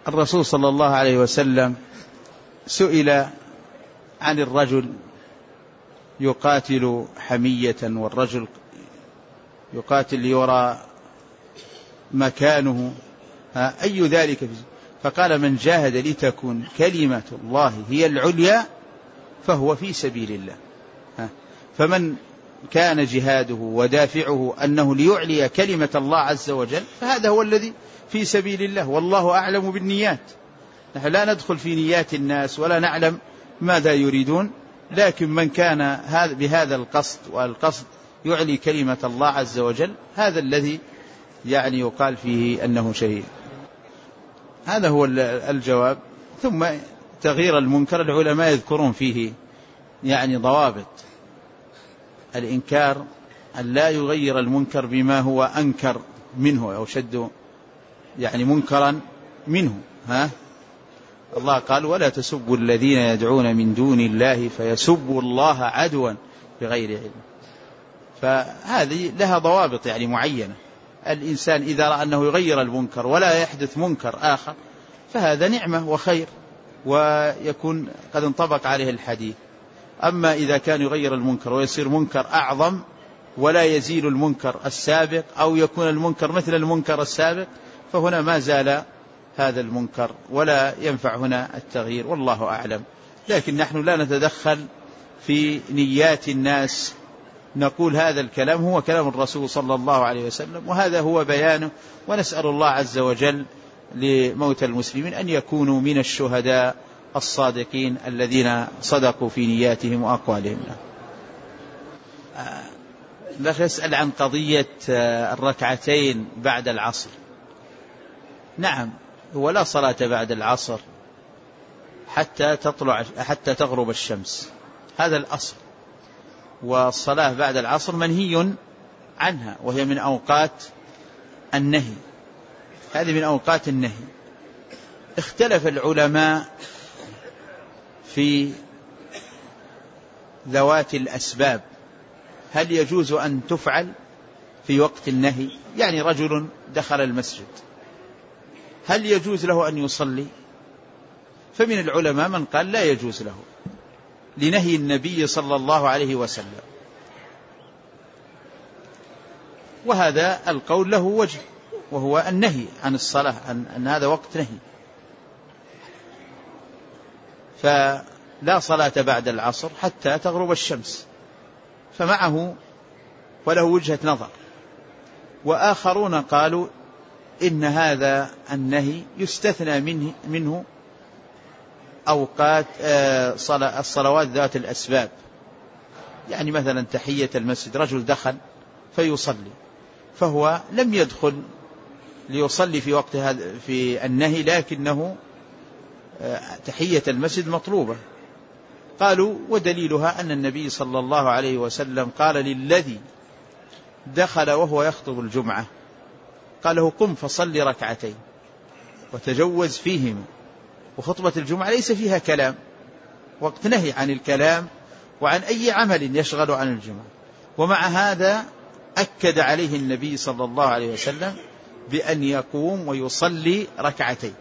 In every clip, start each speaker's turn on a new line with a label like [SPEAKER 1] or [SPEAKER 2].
[SPEAKER 1] الرسول صلى الله عليه وسلم سئل عن الرجل يقاتل حمية والرجل يقاتل ليرى مكانه، أي ذلك؟ فقال: من جاهد لتكون كلمة الله هي العليا فهو في سبيل الله. فمن كان جهاده ودافعه أنه ليعلي كلمة الله عز وجل فهذا هو الذي في سبيل الله، والله أعلم بالنيات. نحن لا ندخل في نيات الناس ولا نعلم ماذا يريدون، لكن من كان بهذا القصد، والقصد يعلي كلمة الله عز وجل، هذا الذي يعني يقال فيه أنه شهيد. هذا هو الجواب. ثم تغيير المنكر، العلماء يذكرون فيه يعني ضوابط. الإنكار أن لا يغير المنكر بما هو أنكر منه أو شد يعني منكرا منه. الله قال: ولا تسبوا الذين يدعون من دون الله فيسبوا الله عدوا بغير علم. فهذه لها ضوابط يعني معينة. الإنسان إذا رأى أنه يغير المنكر ولا يحدث منكر آخر فهذا نعمة وخير، ويكون قد انطبق عليه الحديث. أما إذا كان يغير المنكر ويصير منكر أعظم ولا يزيل المنكر السابق، أو يكون المنكر مثل المنكر السابق، فهنا ما زال هذا المنكر ولا ينفع هنا التغيير، والله أعلم. لكن نحن لا نتدخل في نيات الناس، نقول هذا الكلام هو كلام الرسول صلى الله عليه وسلم وهذا هو بيانه، ونسأل الله عز وجل لموتى المسلمين أن يكونوا من الشهداء الصادقين الذين صدقوا في نياتهم وأقوالهم. الأخ يسأل عن قضية الركعتين بعد العصر. نعم، هو لا صلاة بعد العصر حتى تغرب الشمس، هذا الأصل. والصلاة بعد العصر منهي عنها، وهي من أوقات النهي، هذه من أوقات النهي. اختلف العلماء في ذوات الأسباب، هل يجوز أن تفعل في وقت النهي؟ يعني رجل دخل المسجد، هل يجوز له أن يصلي؟ فمن العلماء من قال لا يجوز له لنهي النبي صلى الله عليه وسلم، وهذا القول له وجه، وهو النهي عن الصلاة، أن هذا وقت نهي، فلا صلاة بعد العصر حتى تغرب الشمس، فمعه وله وجهة نظر. وآخرون قالوا إن هذا النهي يستثنى منه أوقات الصلوات ذات الأسباب، يعني مثلا تحية المسجد، رجل دخل فيصلي، فهو لم يدخل ليصلي في وقت في النهي، لكنه تحية المسجد مطلوبة. قالوا ودليلها أن النبي صلى الله عليه وسلم قال للذي دخل وهو يخطب الجمعة، قال له: قم فصل ركعتين وتجوز فيهما. وخطبة الجمعة ليس فيها كلام، وقت نهي عن الكلام وعن أي عمل يشغل عن الجمعة. ومع هذا أكد عليه النبي صلى الله عليه وسلم بأن يقوم ويصلي ركعتين.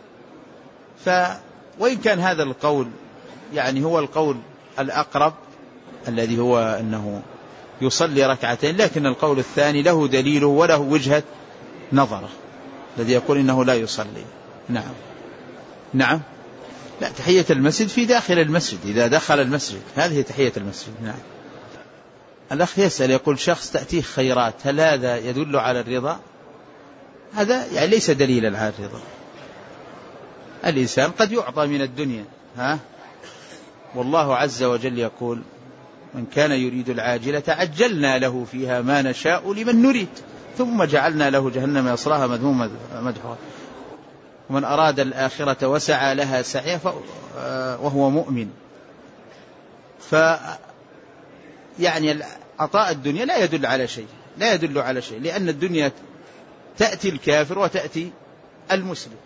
[SPEAKER 1] وإن كان هذا القول يعني هو القول الأقرب الذي هو أنه يصلي ركعتين، لكن القول الثاني له دليله وله وجهة نظره، الذي يقول إنه لا يصلي. نعم لا، تحية المسجد في داخل المسجد، إذا دخل المسجد هذه تحية المسجد. نعم. الأخ يسأل يقول: شخص تأتيه خيرات، هل هذا يدل على الرضا؟ هذا يعني ليس دليلا على الرضا. الإنسان قد يعطى من الدنيا، والله عز وجل يقول: من كان يريد العاجلة عجلنا له فيها ما نشاء لمن نريد ثم جعلنا له جهنم يصلاها مذموما مدحورا ومن أراد الآخرة وسعى لها سعيا وهو مؤمن. يعني عطاء الدنيا لا يدل على شيء، لأن الدنيا تأتي الكافر وتأتي المسلم،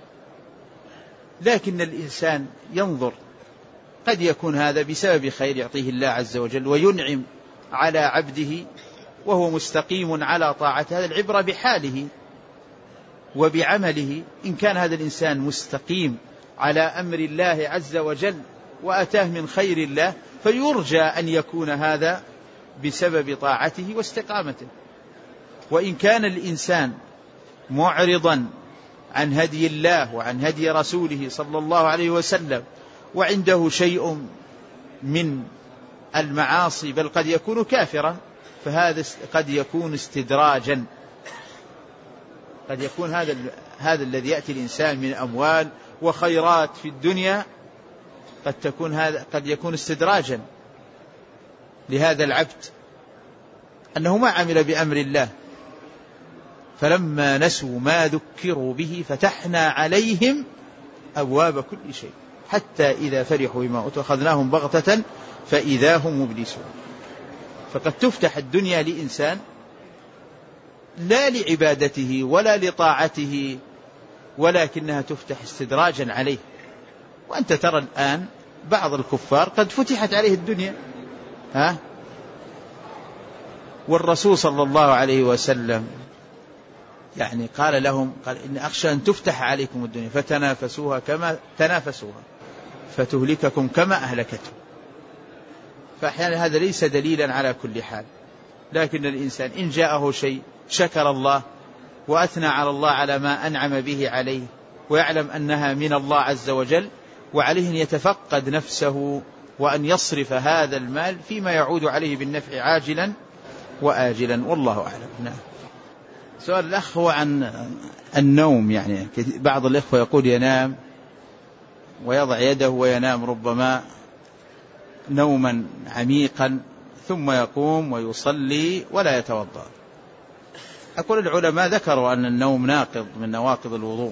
[SPEAKER 1] لكن الإنسان ينظر، قد يكون هذا بسبب خير يعطيه الله عز وجل وينعم على عبده وهو مستقيم على طاعته، هذا العبرة بحاله. وبعمله. إن كان هذا الإنسان مستقيم على أمر الله عز وجل وأتاه من خير الله فيرجى أن يكون هذا بسبب طاعته واستقامته. وإن كان الإنسان معرضا عن هدي الله وعن هدي رسوله صلى الله عليه وسلم وعنده شيء من المعاصي بل قد يكون كافرا فهذا قد يكون استدراجا. قد يكون هذا الذي يأتي الإنسان من أموال وخيرات في الدنيا قد يكون استدراجا لهذا العبد أنه ما عمل بأمر الله. فلما نسوا ما ذكروا به فتحنا عليهم أبواب كل شيء حتى إذا فرحوا بما أوتوا أخذناهم بغتة فإذا هم مبلسون. فقد تفتح الدنيا لإنسان لا لعبادته ولا لطاعته ولكنها تفتح استدراجا عليه. وأنت ترى الآن بعض الكفار قد فتحت عليه الدنيا والرسول صلى الله عليه وسلم يعني قال لهم إن أخشى أن تفتح عليكم الدنيا فتنافسوها كما تنافسوها فتهلككم كما أهلكتهم. فأحيانا هذا ليس دليلا على كل حال، لكن الإنسان إن جاءه شيء شكر الله وأثنى على الله على ما أنعم به عليه ويعلم أنها من الله عز وجل، وعليه أن يتفقد نفسه وأن يصرف هذا المال فيما يعود عليه بالنفع عاجلا وآجلا، والله أعلم. نعم. سؤال الأخ هو عن النوم. يعني بعض الإخوة يقول ينام ويضع يده وينام ربما نوما عميقا ثم يقوم ويصلي ولا يتوضأ. أقول العلماء ذكروا أن النوم ناقض من نواقض الوضوء،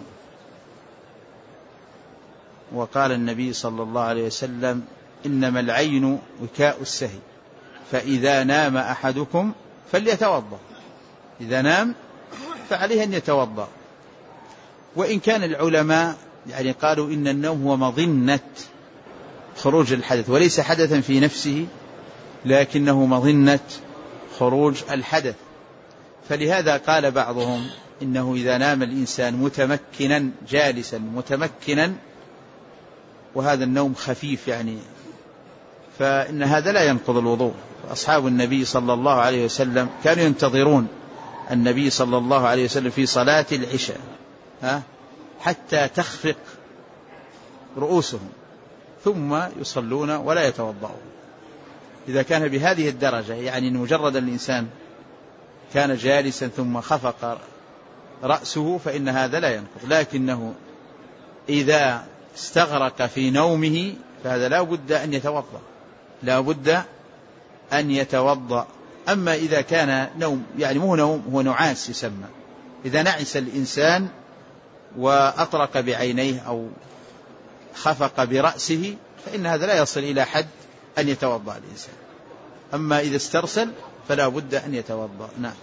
[SPEAKER 1] وقال النبي صلى الله عليه وسلم إنما العين وكاء السهي فإذا نام أحدكم فليتوضأ. إذا نام فعليه أن يتوضأ. وإن كان العلماء يعني قالوا إن النوم هو مظنة خروج الحدث وليس حدثا في نفسه لكنه مظنة خروج الحدث، فلهذا قال بعضهم إنه إذا نام الإنسان متمكنا جالسا متمكنا وهذا النوم خفيف يعني فإن هذا لا ينقض الوضوء. أصحاب النبي صلى الله عليه وسلم كانوا ينتظرون النبي صلى الله عليه وسلم في صلاة العشاء حتى تخفق رؤوسهم ثم يصلون ولا يتوضؤون. إذا كان بهذه الدرجة يعني مجرد الإنسان كان جالسا ثم خفق رأسه فإن هذا لا ينقض، لكنه إذا استغرق في نومه فهذا لا بد أن يتوضأ، لا بد أن يتوضأ. أما إذا كان نوم يعني مو نوم هو نعاس يسمى، إذا نعس الإنسان وأطرق بعينيه أو خفق برأسه فإن هذا لا يصل إلى حد أن يتوضأ الإنسان. أما إذا استرسل فلا بد أن يتوضأ. نعم.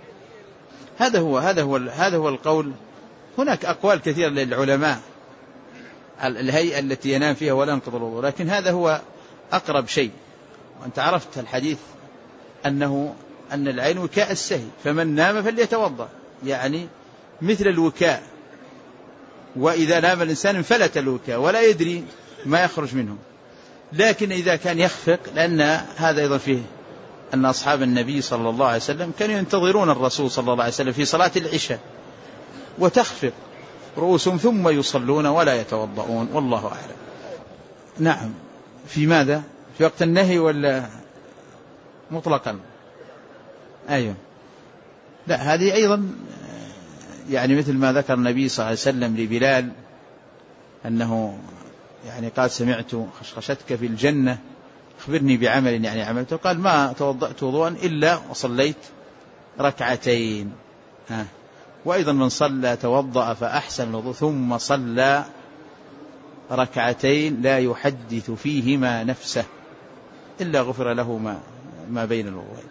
[SPEAKER 1] هذا هو القول. هناك أقوال كثيرة للعلماء الهيئة التي ينام فيها ولا ينقض الوضوء، لكن هذا هو أقرب شيء. وأنت عرفت الحديث أن العين وكاء السهي فمن نام فليتوضأ، يعني مثل الوكاء، وإذا نام الإنسان انفلت الوكاء ولا يدري ما يخرج منه. لكن إذا كان يخفق، لأن هذا أيضا فيه أن أصحاب النبي صلى الله عليه وسلم كانوا ينتظرون الرسول صلى الله عليه وسلم في صلاة العشاء وتخفق رؤوسهم ثم يصلون ولا يتوضؤون، والله أعلم. نعم. في ماذا؟ في وقت النهي ولا مطلقا؟ أيوه. لا، هذه أيضا يعني مثل ما ذكر النبي صلى الله عليه وسلم لبلال أنه يعني قال سمعت خشخشتك في الجنة أخبرني بعمل يعني عملته، قال ما توضأت وضوءا إلا وصليت ركعتين. وأيضا من صلى توضأ فأحسن الوضوء ثم صلى ركعتين لا يحدث فيهما نفسه إلا غفر له ما بين الوضوءين.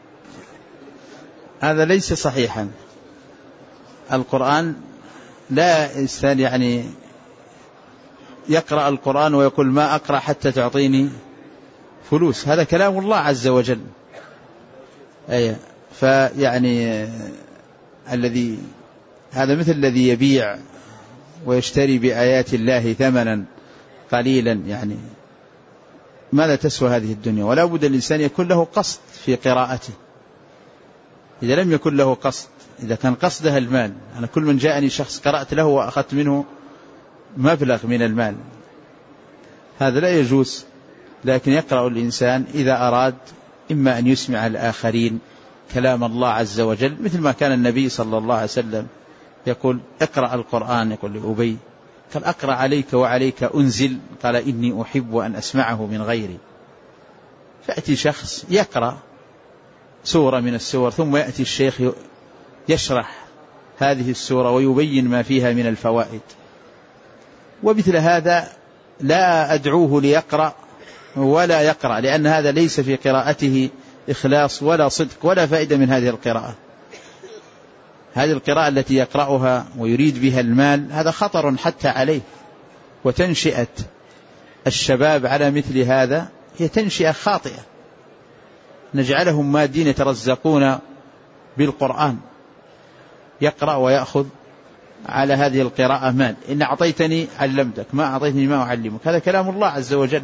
[SPEAKER 1] هذا ليس صحيحا. القرآن لا إنسان يعني يقرأ القرآن ويقول ما أقرأ حتى تعطيني فلوس، هذا كلام الله عز وجل. فيعني الذي هذا مثل الذي يبيع ويشتري بآيات الله ثمنا قليلا، يعني ماذا تسوى هذه الدنيا؟ ولا بد الإنسان يكون له قصد في قراءته. إذا لم يكن له قصد، إذا كان قصدها المال، أنا كل من جاءني شخص قرأت له وأخذت منه مبلغ من المال، هذا لا يجوز. لكن يقرأ الإنسان إذا أراد إما أن يسمع الآخرين كلام الله عز وجل، مثل ما كان النبي صلى الله عليه وسلم يقول اقرأ القرآن، يقول لأبي قال أقرأ عليك وعليك أنزل، قال إني أحب أن أسمعه من غيري. فأتي شخص يقرأ سورة من السور، ثم يأتي الشيخ يشرح هذه السورة ويبين ما فيها من الفوائد، ومثل هذا لا أدعوه ليقرأ ولا يقرأ، لأن هذا ليس في قراءته إخلاص ولا صدق ولا فائدة من هذه القراءة. هذه القراءة التي يقرأها ويريد بها المال هذا خطر حتى عليه، وتنشئة الشباب على مثل هذا هي تنشئة خاطئة، نجعلهم مادين يترزقون بالقرآن، يقرأ ويأخذ على هذه القراءة مال. إن أعطيتني علمتك، ما أعطيتني ما أعلمك، هذا كلام الله عز وجل،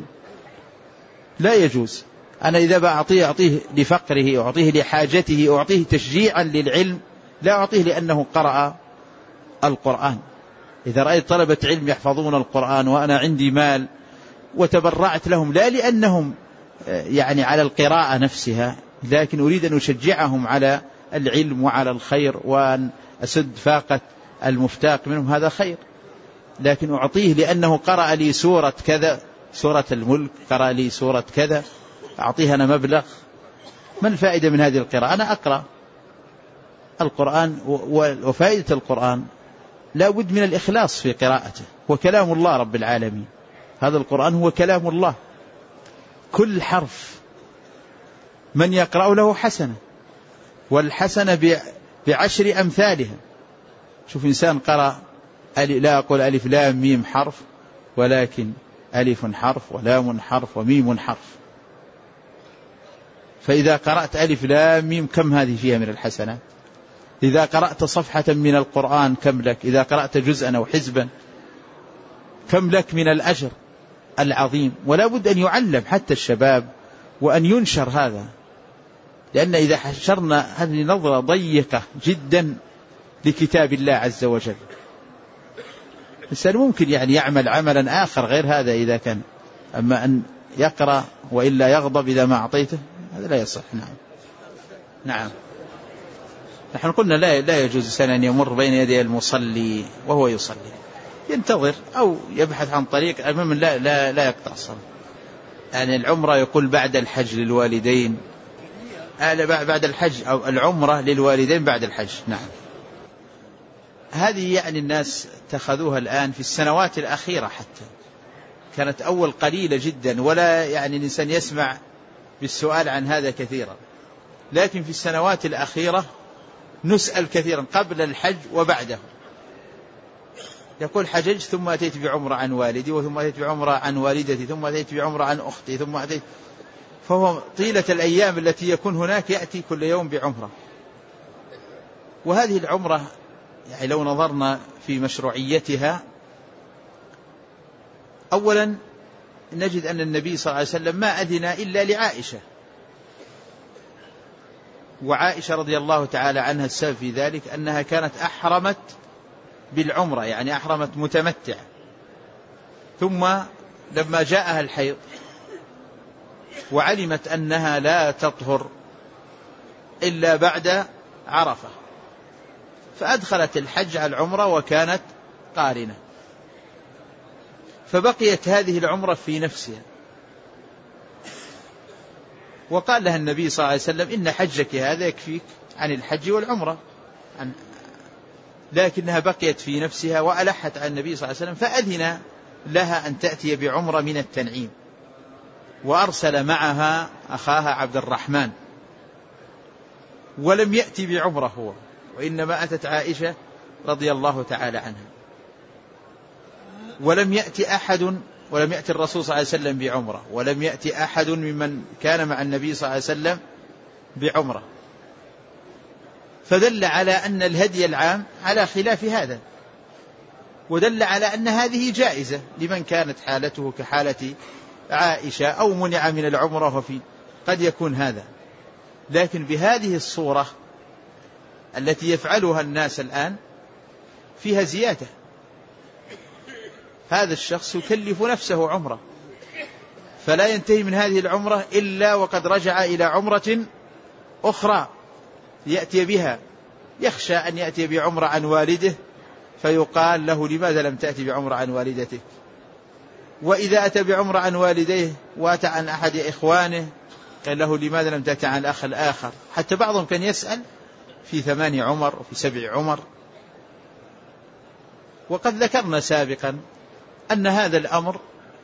[SPEAKER 1] لا يجوز. أنا إذا أعطيه لفقره، أعطيه لحاجته، أعطيه تشجيعا للعلم، لا أعطيه لأنه قرأ القرآن. إذا رأيت طلبة علم يحفظون القرآن وأنا عندي مال وتبرعت لهم، لا لأنهم يعني على القراءة نفسها، لكن أريد أن أشجعهم على العلم وعلى الخير، وأن أسد فاقة المفتاق منهم، هذا خير. لكن أعطيه لأنه قرأ لي سورة كذا، سورة الملك، قرأ لي سورة كذا، أعطيه أنا مبلغ، ما الفائدة من هذه القراءة؟ أنا أقرأ القرآن، وفائدة القرآن لا بد من الإخلاص في قراءته، وكلام الله رب العالمين، هذا القرآن هو كلام الله، كل حرف من يقرأ له حسنة، والحسنة بعشر أمثالها. شوف إنسان قرأ لا أقول ألف لام ميم حرف، ولكن ألف حرف ولام حرف وميم حرف، فإذا قرأت ألف لام ميم كم هذه فيها من الحسنات؟ إذا قرأت صفحة من القرآن كم لك؟ إذا قرأت جزءا أو حزبا كم لك من الأجر العظيم؟ ولا بد أن يعلم حتى الشباب وأن ينشر هذا، لأن إذا حشرنا هذه نظرة ضيقة جدا لكتاب الله عز وجل، الإنسان ممكن يعني يعمل عملا آخر غير هذا إذا كان، أما أن يقرأ وإلا يغضب إذا ما أعطيته، هذا لا يصح. نعم نحن قلنا لا يجوز الإنسان أن يمر بين يدي المصلي وهو يصلي، ينتظر أو يبحث عن طريق، المهم لا يقطع الصلاة. يعني العمرة يقول بعد الحج للوالدين، بعد الحج أو العمرة للوالدين بعد الحج. نعم هذه يعني الناس اتخذوها الآن في السنوات الأخيرة، حتى كانت أول قليلة جدا، ولا يعني الإنسان يسمع بالسؤال عن هذا كثيرا، لكن في السنوات الأخيرة نسأل كثيرا قبل الحج وبعده. يقول حججت ثم أتيت بعمرة عن والدي، وثم أتيت بعمرة عن والدتي، ثم أتيت بعمرة عن أختي، ثم أتيت، فهو طيلة الأيام التي يكون هناك يأتي كل يوم بعمرة. وهذه العمرة يعني لو نظرنا في مشروعيتها، أولا نجد أن النبي صلى الله عليه وسلم ما أذن إلا لعائشة، وعائشة رضي الله تعالى عنها السبب في ذلك أنها كانت أحرمت بالعمرة، يعني أحرمت متمتع، ثم لما جاءها الحيض وعلمت أنها لا تطهر إلا بعد عرفة، فأدخلت الحج على العمرة وكانت قارنة، فبقيت هذه العمرة في نفسها. وقال لها النبي صلى الله عليه وسلم إن حجك هذا يكفيك عن الحج والعمرة، لكنها بقيت في نفسها وألحت عن النبي صلى الله عليه وسلم، فأذن لها أن تأتي بعمرة من التنعيم، وأرسل معها أخاها عبد الرحمن، ولم يأتي بعمرة هو، وإنما أتت عائشة رضي الله تعالى عنها، ولم يأتي أحد، ولم يأتي الرسول صلى الله عليه وسلم بعمرة، ولم يأتي أحد ممن كان مع النبي صلى الله عليه وسلم بعمرة. فدل على أن الهدي العام على خلاف هذا، ودل على أن هذه جائزة لمن كانت حالته كحالة عائشة أو منع من العمرة، وفي قد يكون هذا. لكن بهذه الصورة التي يفعلها الناس الآن فيها زيادة. هذا الشخص يكلف نفسه عمرة، فلا ينتهي من هذه العمرة إلا وقد رجع إلى عمرة أخرى يأتي بها، يخشى أن يأتي بعمرة عن والده فيقال له لماذا لم تأتي بعمرة عن والدتك؟ وإذا أتى بعمرة عن والديه وأتى عن أحد إخوانه قال له لماذا لم تأتي عن الأخ الآخر؟ حتى بعضهم كان يسأل في 8 عمر وفي 7 عمر. وقد ذكرنا سابقا أن هذا الأمر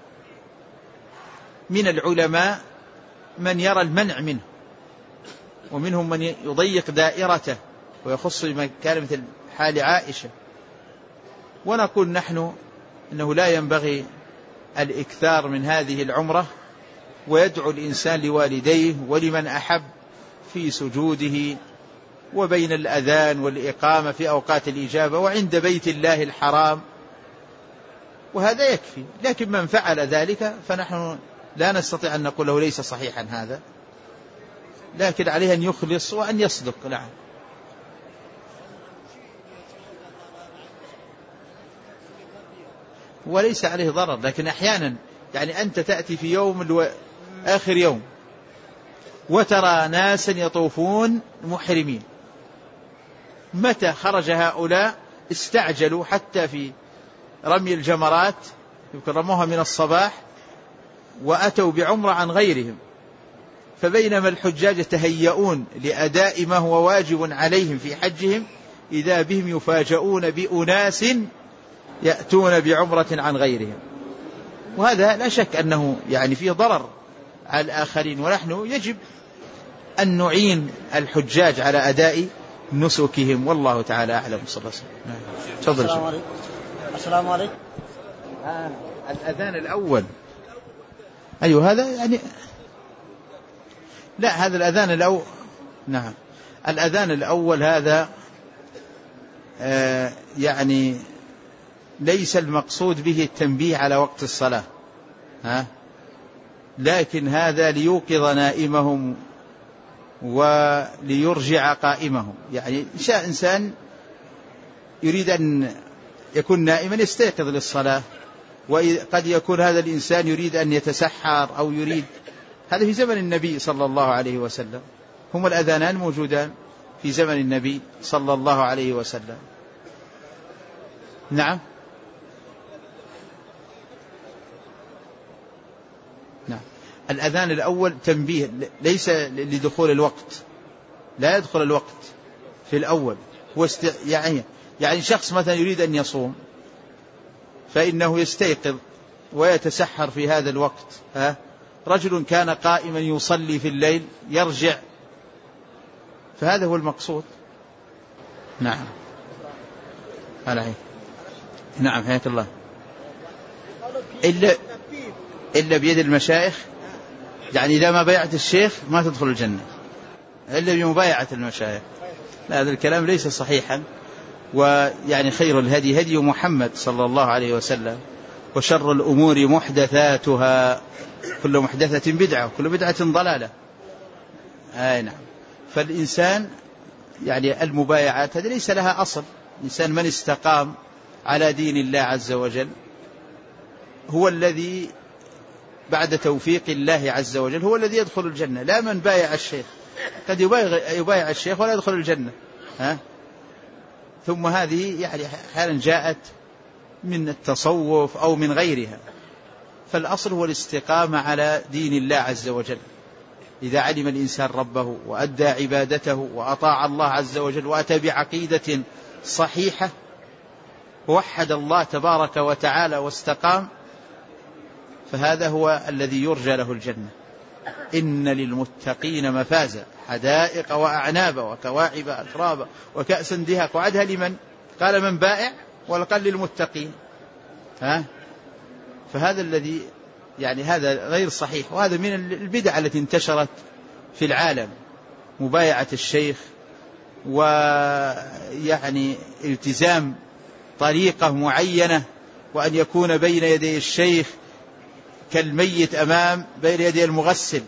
[SPEAKER 1] من العلماء من يرى المنع منه، ومنهم من يضيق دائرته ويخص من كان مثل حال عائشة. ونقول نحن إنه لا ينبغي الإكثار من هذه العمرة، ويدعو الإنسان لوالديه ولمن أحب في سجوده وبين الأذان والإقامة في أوقات الإجابة وعند بيت الله الحرام، وهذا يكفي. لكن من فعل ذلك فنحن لا نستطيع أن نقول له ليس صحيحا هذا، لكن عليه أن يخلص وأن يصدق. نعم. وليس عليه ضرر، لكن أحيانا يعني أنت تأتي في يوم آخر يوم وترى ناسا يطوفون محرمين، متى خرج هؤلاء استعجلوا حتى في رمي الجمرات، يمكن رموها من الصباح وأتوا بعمرة عن غيرهم، فبينما الحجاج يتهيئون لأداء ما هو واجب عليهم في حجهم إذا بهم يفاجؤون بأناس يأتون بعمرة عن غيرهم. وهذا لا شك أنه يعني فيه ضرر على الآخرين، ونحن يجب أن نعين الحجاج على أداء نسكهم، والله تعالى أعلم. صلى الله عليه وسلم. تفضل.
[SPEAKER 2] السلام عليكم. السلام عليكم.
[SPEAKER 1] الأذان الأول، أيوه هذا يعني لا، هذا الأذان الأول. نعم، الأذان الأول هذا يعني ليس المقصود به التنبيه على وقت الصلاة، لكن هذا ليوقظ نائمهم وليرجع قائمهم. يعني شاء إنسان يريد أن يكون نائما يستيقظ للصلاة، وقد يكون هذا الإنسان يريد أن يتسحر أو يريد، هذا في زمن النبي صلى الله عليه وسلم، هما الأذانان موجودان في زمن النبي صلى الله عليه وسلم. نعم. نعم، الأذان الأول تنبيه ليس لدخول الوقت، لا يدخل الوقت في الأول. يعني شخص مثلا يريد أن يصوم فإنه يستيقظ ويتسحر في هذا الوقت. رجل كان قائما يصلي في الليل يرجع، فهذا هو المقصود. نعم. نعم، حياك الله. إلا بيد المشايخ، يعني إذا ما بايعت الشيخ ما تدخل الجنة إلا بمبايعة المشايخ. هذا الكلام ليس صحيحا. ويعني خير الهدي هدي محمد صلى الله عليه وسلم، وشر الأمور محدثاتها، كل محدثة بدعة وكل بدعة ضلالة. نعم. فالإنسان يعني المبايعات هذه ليس لها أصل. الإنسان من استقام على دين الله عز وجل هو الذي بعد توفيق الله عز وجل هو الذي يدخل الجنة، لا من بايع الشيخ. قد يبايع الشيخ ولا يدخل الجنة. ثم هذه يعني حالا جاءت من التصوف أو من غيرها. فالأصل هو الاستقامة على دين الله عز وجل. إذا علم الإنسان ربه وأدى عبادته وأطاع الله عز وجل وأتى بعقيدة صحيحة ووحد الله تبارك وتعالى واستقام، فهذا هو الذي يرجى له الجنة. إن للمتقين مفازا، حدائق وأعنابا وكواعب أترابا وكأسا دهاقا. وعدها لمن؟ قال من بائع، ولقال للمتقين. فهذا الذي يعني هذا غير صحيح، وهذا من البدع التي انتشرت في العالم، مبايعة الشيخ ويعني التزام طريقة معينة، وأن يكون بين يدي الشيخ كالميت بين يدي المغسل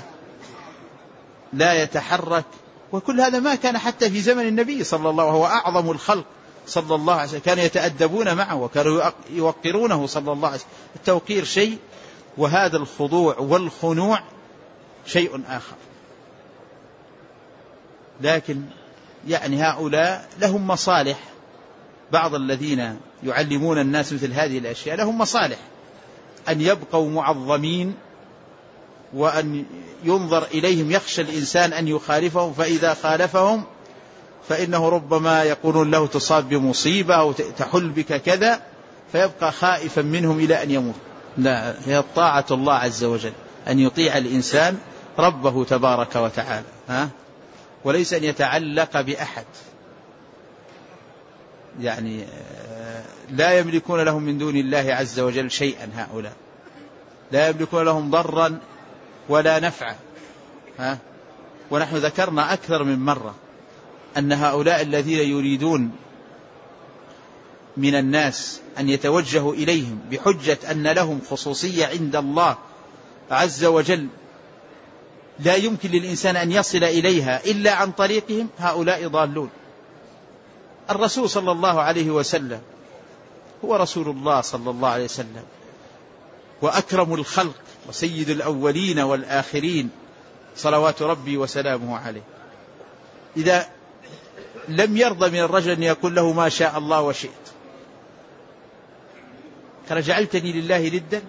[SPEAKER 1] لا يتحرك. وكل هذا ما كان حتى في زمن النبي صلى الله عليه وسلم، وهو أعظم الخلق صلى الله عليه وسلم، كانوا يتأدبون معه وكانوا يوقرونه صلى الله عليه وسلم. التوقير شيء، وهذا الخضوع والخنوع شيء آخر. لكن يعني هؤلاء لهم مصالح، بعض الذين يعلمون الناس مثل هذه الأشياء لهم مصالح، أن يبقوا معظمين وأن ينظر إليهم، يخشى الإنسان أن يخالفهم، فإذا خالفهم فإنه ربما يقولون له تصاب بمصيبة أو تحل بك كذا، فيبقى خائفا منهم إلى أن يموت. لا، هي طاعة الله عز وجل، أن يطيع الإنسان ربه تبارك وتعالى، وليس أن يتعلق بأحد. يعني لا يملكون لهم من دون الله عز وجل شيئا، هؤلاء لا يملكون لهم ضرا ولا نفعا. ونحن ذكرنا أكثر من مرة أن هؤلاء الذين يريدون من الناس أن يتوجهوا إليهم بحجة أن لهم خصوصية عند الله عز وجل لا يمكن للإنسان أن يصل إليها إلا عن طريقهم، هؤلاء ضالون. الرسول صلى الله عليه وسلم هو رسول الله صلى الله عليه وسلم، وأكرم الخلق وسيد الأولين والآخرين صلوات ربي وسلامه عليه. إذا لم يرضى من الرجل أن يقول له ما شاء الله وشئت، قال جعلتني لله ندا،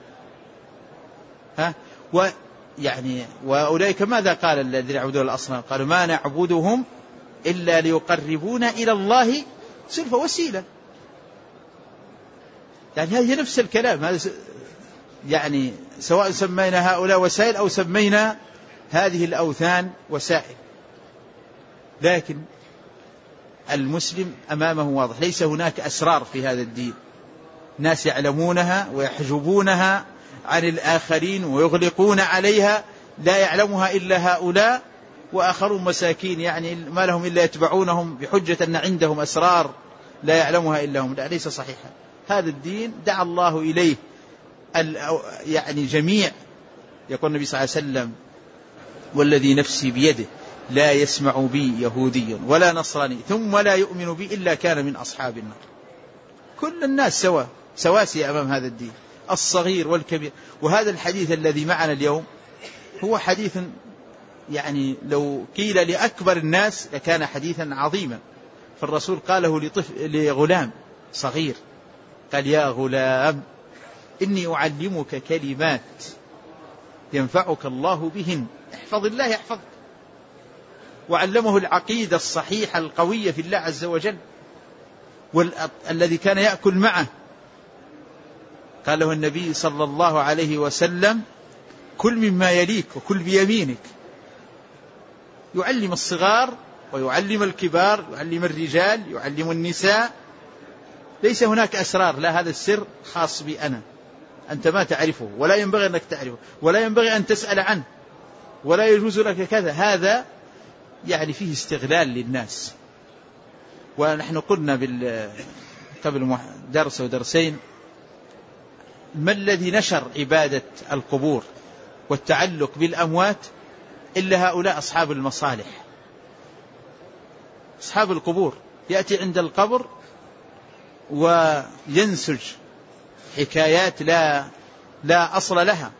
[SPEAKER 1] ويعني وأولئك ماذا قال الذين يعبدون الأصنام؟ قالوا ما نعبدهم إلا ليقربونا إلى الله زلفى وسيلة. يعني هذه نفس الكلام، هذا يعني سواء سمينا هؤلاء وسائل أو سمينا هذه الأوثان وسائل. لكن المسلم أمامه واضح، ليس هناك أسرار في هذا الدين، ناس يعلمونها ويحجبونها عن الآخرين ويغلقون عليها، لا يعلمها إلا هؤلاء، وآخرون مساكين يعني ما لهم إلا يتبعونهم بحجة أن عندهم أسرار لا يعلمها إلا هم. لا، ليس صحيحا. هذا الدين دعا الله إليه يعني جميع. يقول النبي صلى الله عليه وسلم والذي نفسي بيده لا يسمع بي يهودي ولا نصراني ثم لا يؤمن بي إلا كان من أصحاب النار. كل الناس سواسية أمام هذا الدين، الصغير والكبير. وهذا الحديث الذي معنا اليوم هو حديث يعني لو قيل لأكبر الناس لكان حديثا عظيما. فالرسول قاله لغلام صغير، قال يا غلام إني أعلمك كلمات ينفعك الله بهن، احفظ الله يحفظك. وعلمه العقيدة الصحيحة القوية في الله عز وجل. والذي كان يأكل معه قال له النبي صلى الله عليه وسلم كل مما يليك وكل بيمينك. يعلم الصغار ويعلم الكبار، يعلم الرجال، يعلم النساء. ليس هناك أسرار، لا، هذا السر خاص بي أنا، أنت ما تعرفه ولا ينبغي أنك تعرفه ولا ينبغي أن تسأل عنه ولا يجوز لك كذا. هذا يعني فيه استغلال للناس. ونحن قلنا قبل درس ودرسين ما الذي نشر عبادة القبور والتعلق بالأموات إلا هؤلاء أصحاب المصالح. أصحاب القبور يأتي عند القبر وينسج حكايات لا أصل لها.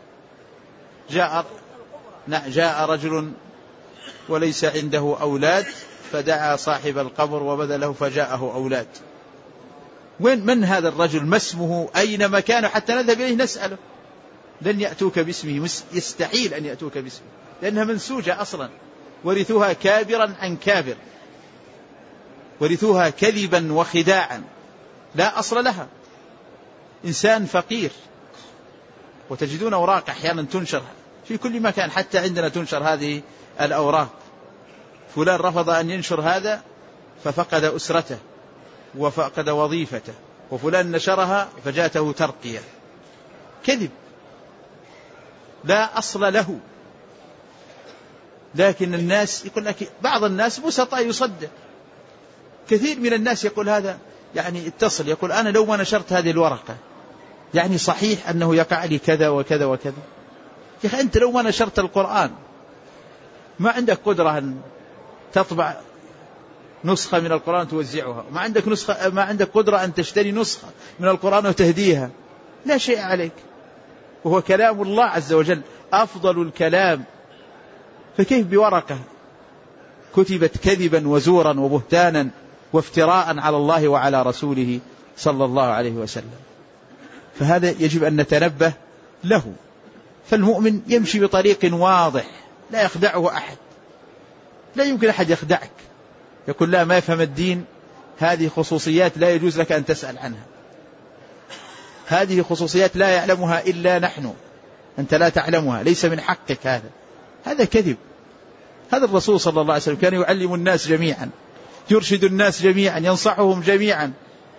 [SPEAKER 1] جاء رجل وليس عنده أولاد فدعا صاحب القبر وبدا له فجاءه أولاد. من هذا الرجل؟ ما اسمه؟ أين مكانه؟ حتى نذهب إليه نسأله. لن يأتوك باسمه، يستحيل أن يأتوك باسمه، لأنها منسوجة أصلا، ورثوها كابرا عن كابر، ورثوها كذبا وخداعا لا أصل لها. إنسان فقير، وتجدون أوراق أحيانا تنشر في كل مكان، حتى عندنا تنشر هذه الأوراق. فلان رفض أن ينشر هذا ففقد أسرته وفقد وظيفته، وفلان نشرها فجاته ترقية. كذب لا أصل له. لكن الناس يقول لك بعض الناس بسطاء يصدق. كثير من الناس يقول هذا يعني اتصل، يقول أنا لو ما نشرت هذه الورقة يعني صحيح أنه يقع لي كذا وكذا وكذا. يا أخي أنت لو ما نشرت القرآن ما عندك قدرة أن تطبع نسخة من القرآن توزعها، ما عندك قدرة أن تشتري نسخة من القرآن وتهديها، لا شيء عليك، وهو كلام الله عز وجل أفضل الكلام، فكيف بورقة كتبت كذبا وزورا وبهتانا وافتراء على الله وعلى رسوله صلى الله عليه وسلم؟ فهذا يجب أن نتنبه له. فالمؤمن يمشي بطريق واضح لا يخدعه أحد، لا يمكن أحد يخدعك يقول لا ما يفهم الدين، هذه خصوصيات لا يجوز لك أن تسأل عنها، هذه خصوصيات لا يعلمها إلا نحن، أنت لا تعلمها، ليس من حقك. هذا كذب. هذا الرسول صلى الله عليه وسلم كان يعلم الناس جميعا، يرشد الناس جميعا، ينصحهم جميعا.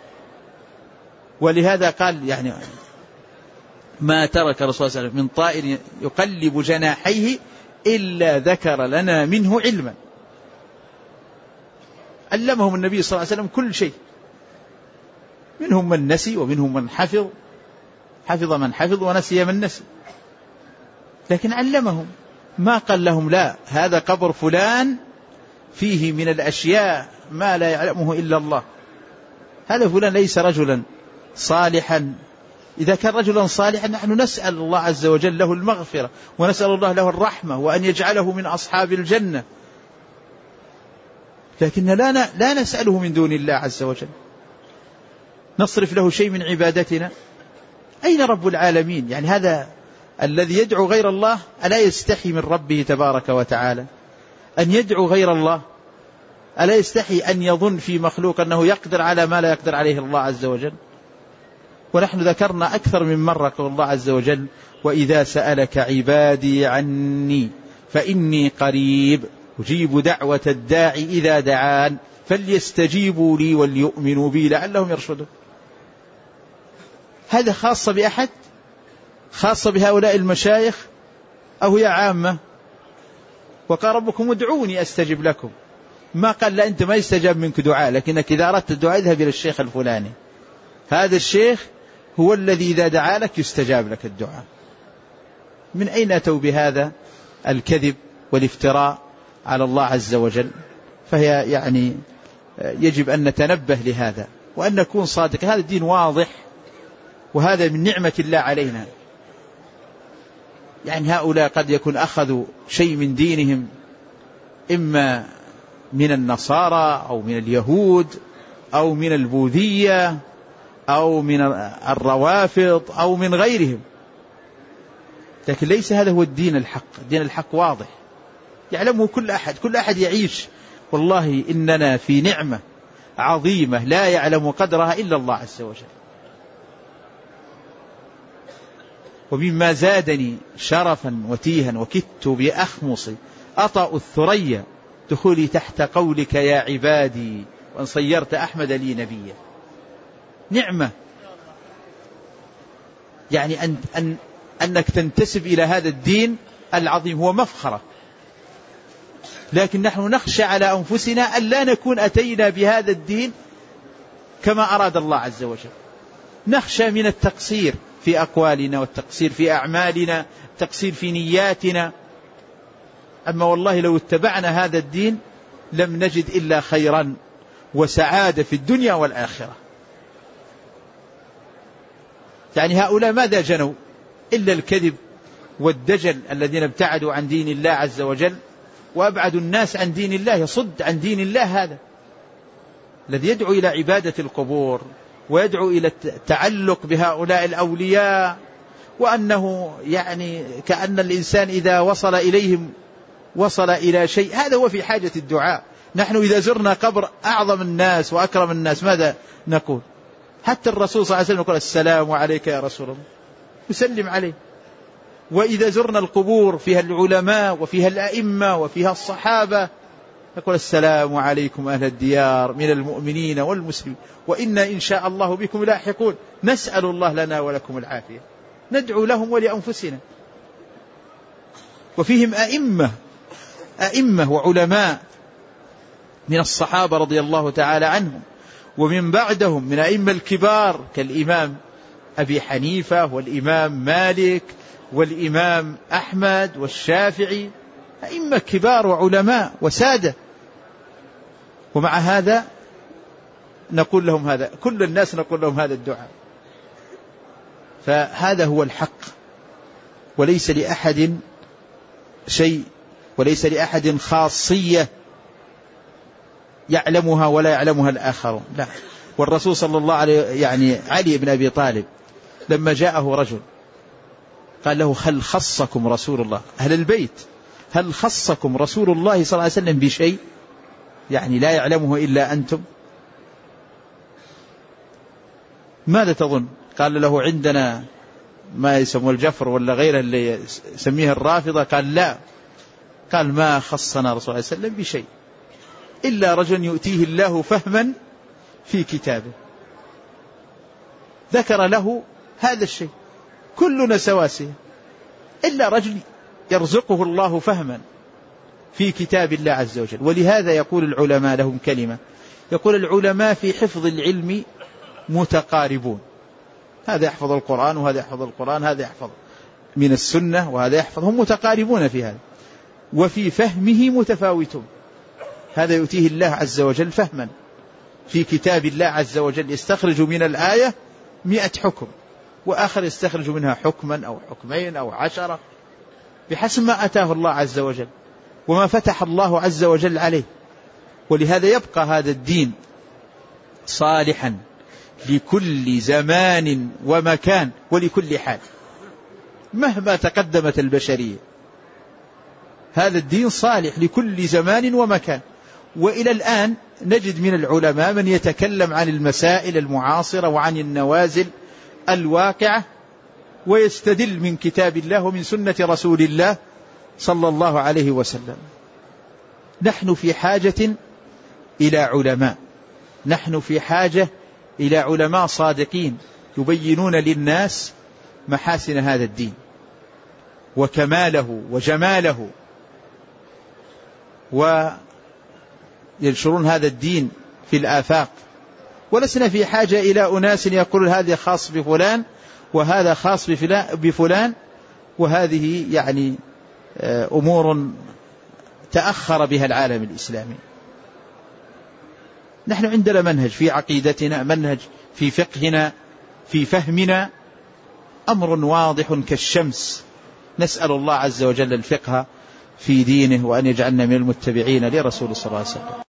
[SPEAKER 1] ولهذا قال يعني ما ترك الرسول صلى الله عليه وسلم من طائر يقلب جناحيه إلا ذكر لنا منه علما. علمهم النبي صلى الله عليه وسلم كل شيء، منهم من نسي ومنهم من حفظ من حفظ ونسي من نسي، لكن علمهم، ما قال لهم لا هذا قبر فلان فيه من الأشياء ما لا يعلمه إلا الله، هذا فلان ليس رجلا صالحا. إذا كان رجلا صالحا نحن نسأل الله عز وجل له المغفرة ونسأل الله له الرحمة وأن يجعله من أصحاب الجنة، لكن لا نسأله من دون الله عز وجل، نصرف له شيء من عبادتنا. أين رب العالمين؟ يعني هذا الذي يدعو غير الله ألا يستحي من ربه تبارك وتعالى أن يدعو غير الله؟ ألا يستحي أن يظن في مخلوق أنه يقدر على ما لا يقدر عليه الله عز وجل؟ ونحن ذكرنا أكثر من مرة قول الله عز وجل وإذا سألك عبادي عني فإني قريب أجيب دعوة الداعي إذا دعان فليستجيبوا لي وليؤمنوا بي لعلهم يرشدون. هذا خاصة بأحد؟ خاصة بهؤلاء المشايخ أو هي عامة؟ وقال ربكم ادعوني أستجب لكم، ما قال لا أنت ما يستجاب منك دعاء، لكنك إذا أردت الدعاء اذهب إلى الشيخ الفلاني، هذا الشيخ هو الذي إذا دعا لك يستجاب لك الدعاء. من أين أتوا بهذا الكذب والافتراء على الله عز وجل؟ فهي يعني يجب أن نتنبه لهذا وأن نكون صادق. هذا الدين واضح وهذا من نعمة الله علينا. يعني هؤلاء قد يكون أخذوا شيء من دينهم إما من النصارى أو من اليهود أو من البوذية أو من الروافض أو من غيرهم، لكن ليس هذا هو الدين الحق. الدين الحق واضح يعلمه كل أحد، كل أحد يعيش. والله إننا في نعمة عظيمة لا يعلم قدرها إلا الله عز وجل. ومما زادني شرفا وتيها وكدت بأخمصي أطأ الثريا دخولي تحت قولك يا عبادي وأن صيرت أحمد لي نبيا. نعمة يعني أنك تنتسب إلى هذا الدين العظيم هو مفخرة، لكن نحن نخشى على أنفسنا أن لا نكون أتينا بهذا الدين كما أراد الله عز وجل. نخشى من التقصير في أقوالنا والتقصير في أعمالنا، التقصير في نياتنا. أما والله لو اتبعنا هذا الدين لم نجد إلا خيرا وسعادة في الدنيا والآخرة. يعني هؤلاء ماذا جنوا إلا الكذب والدجل الذين ابتعدوا عن دين الله عز وجل وأبعدوا الناس عن دين الله، يصد عن دين الله هذا الذي يدعو إلى عبادة القبور ويدعو إلى التعلق بهؤلاء الأولياء، وأنه يعني كأن الإنسان إذا وصل إليهم وصل إلى شيء. هذا هو في حاجة الدعاء. نحن إذا زرنا قبر أعظم الناس وأكرم الناس ماذا نقول؟ حتى الرسول صلى الله عليه وسلم يقول السلام عليك يا رسول الله، يسلم عليه. وإذا زرنا القبور فيها العلماء وفيها الأئمة وفيها الصحابة يقول السلام عليكم أهل الديار من المؤمنين والمسلمين وإنا إن شاء الله بكم لاحقون. نسأل الله لنا ولكم العافية، ندعو لهم ولأنفسنا. وفيهم أئمة وعلماء من الصحابة رضي الله تعالى عنهم ومن بعدهم من أئمة الكبار كالإمام أبي حنيفة والإمام مالك والإمام أحمد والشافعي، أئمة كبار وعلماء وسادة، ومع هذا نقول لهم هذا، كل الناس نقول لهم هذا الدعاء. فهذا هو الحق، وليس لأحد شيء، وليس لأحد خاصية يعلمها ولا يعلمها الآخرون، لا. والرسول صلى الله عليه يعني علي بن أبي طالب لما جاءه رجل قال له: هل خصكم رسول الله، أهل البيت، هل خصكم رسول الله صلى الله عليه وسلم بشيء يعني لا يعلمه إلا أنتم؟ ماذا تظن؟ قال له: عندنا ما يسمى الجفر ولا غيره اللي يسميه الرافضة. قال: لا. قال: ما خصنا رسول الله صلى الله عليه وسلم بشيء إلا رجل يؤتيه الله فهما في كتابه. ذكر له هذا الشيء، كلنا سواسية إلا رجل يرزقه الله فهما في كتاب الله عز وجل. ولهذا يقول العلماء لهم كلمة، يقول: العلماء في حفظ العلم متقاربون، هذا يحفظ القرآن وهذا يحفظ القرآن، هذا يحفظ من السنة وهذا يحفظ، هم متقاربون في هذا، وفي فهمه متفاوتون. هذا يؤتيه الله عز وجل فهما في كتاب الله عز وجل، يستخرج من الآية 100 حكم، وآخر يستخرج منها حكما أو حكمين أو 10 بحسب ما أتاه الله عز وجل وما فتح الله عز وجل عليه. ولهذا يبقى هذا الدين صالحا لكل زمان ومكان ولكل حال، مهما تقدمت البشرية هذا الدين صالح لكل زمان ومكان. وإلى الآن نجد من العلماء من يتكلم عن المسائل المعاصرة وعن النوازل الواقعة ويستدل من كتاب الله ومن سنة رسول الله صلى الله عليه وسلم. نحن في حاجة إلى علماء، نحن في حاجة إلى علماء صادقين يبينون للناس محاسن هذا الدين وكماله وجماله، وينشرون هذا الدين في الآفاق. ولسنا في حاجة إلى أناس يقول هذا خاص بفلان وهذا خاص بفلان، وهذه يعني أمور تأخر بها العالم الإسلامي. نحن عندنا منهج في عقيدتنا، منهج في فقهنا، في فهمنا، أمر واضح كالشمس. نسأل الله عز وجل الفقه في دينه وأن يجعلنا من المتبعين لرسول صلى الله عليه وسلم.